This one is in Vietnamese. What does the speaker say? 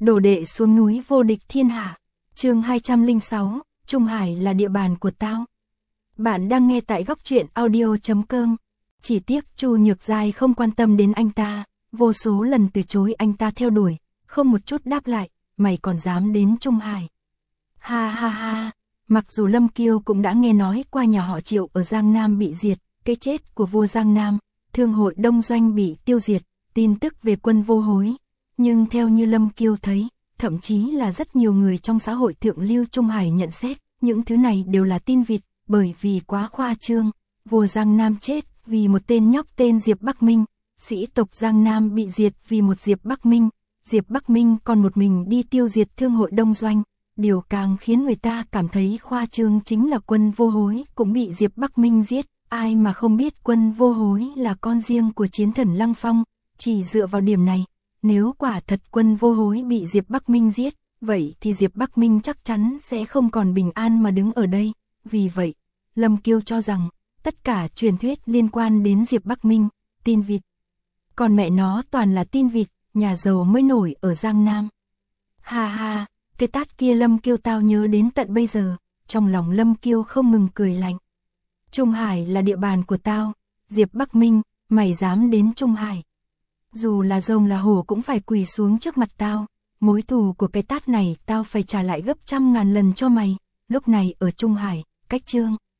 Đồ đệ xuống núi vô địch thiên hạ. Chương 206, Trung Hải là địa bàn của tao. Bạn đang nghe tại góc truyện audio.com. Chỉ tiếc Chu Nhược Giai không quan tâm đến anh ta, vô số lần từ chối anh ta theo đuổi, không một chút đáp lại, mày còn dám đến Trung Hải. Ha ha ha, mặc dù Lâm Kiêu cũng đã nghe nói qua nhà họ Triệu ở Giang Nam bị diệt, cái chết của vua Giang Nam, thương hội Đông Doanh bị tiêu diệt, tin tức về quân vô hối. Nhưng theo như Lâm Kiêu thấy, thậm chí là rất nhiều người trong xã hội thượng lưu Trung Hải nhận xét, những thứ này đều là tin vịt, bởi vì quá khoa trương. Vua Giang Nam chết vì một tên nhóc tên Diệp Bắc Minh, sĩ tộc Giang Nam bị diệt vì một Diệp Bắc Minh, Diệp Bắc Minh còn một mình đi tiêu diệt thương hội Đông Doanh. Điều càng khiến người ta cảm thấy khoa trương chính là quân vô hối cũng bị Diệp Bắc Minh giết. Ai mà không biết quân vô hối là con riêng của chiến thần Lăng Phong. Chỉ dựa vào điểm này, nếu quả thật quân vô hối bị Diệp Bắc Minh giết, vậy thì Diệp Bắc Minh chắc chắn sẽ không còn bình an mà đứng ở đây. Vì vậy, Lâm Kiêu cho rằng, tất cả truyền thuyết liên quan đến Diệp Bắc Minh, tin vịt. Còn mẹ nó toàn là tin vịt, nhà giàu mới nổi ở Giang Nam. Ha ha, cái tát kia Lâm Kiêu tao nhớ đến tận bây giờ, trong lòng Lâm Kiêu không ngừng cười lạnh. Trung Hải là địa bàn của tao, Diệp Bắc Minh, mày dám đến Trung Hải. Dù là rồng là hổ cũng phải quỳ xuống trước mặt tao, mối thù của cái tát này tao phải trả lại gấp 100.000 lần cho mày. Lúc này ở Trung Hải, cách Trương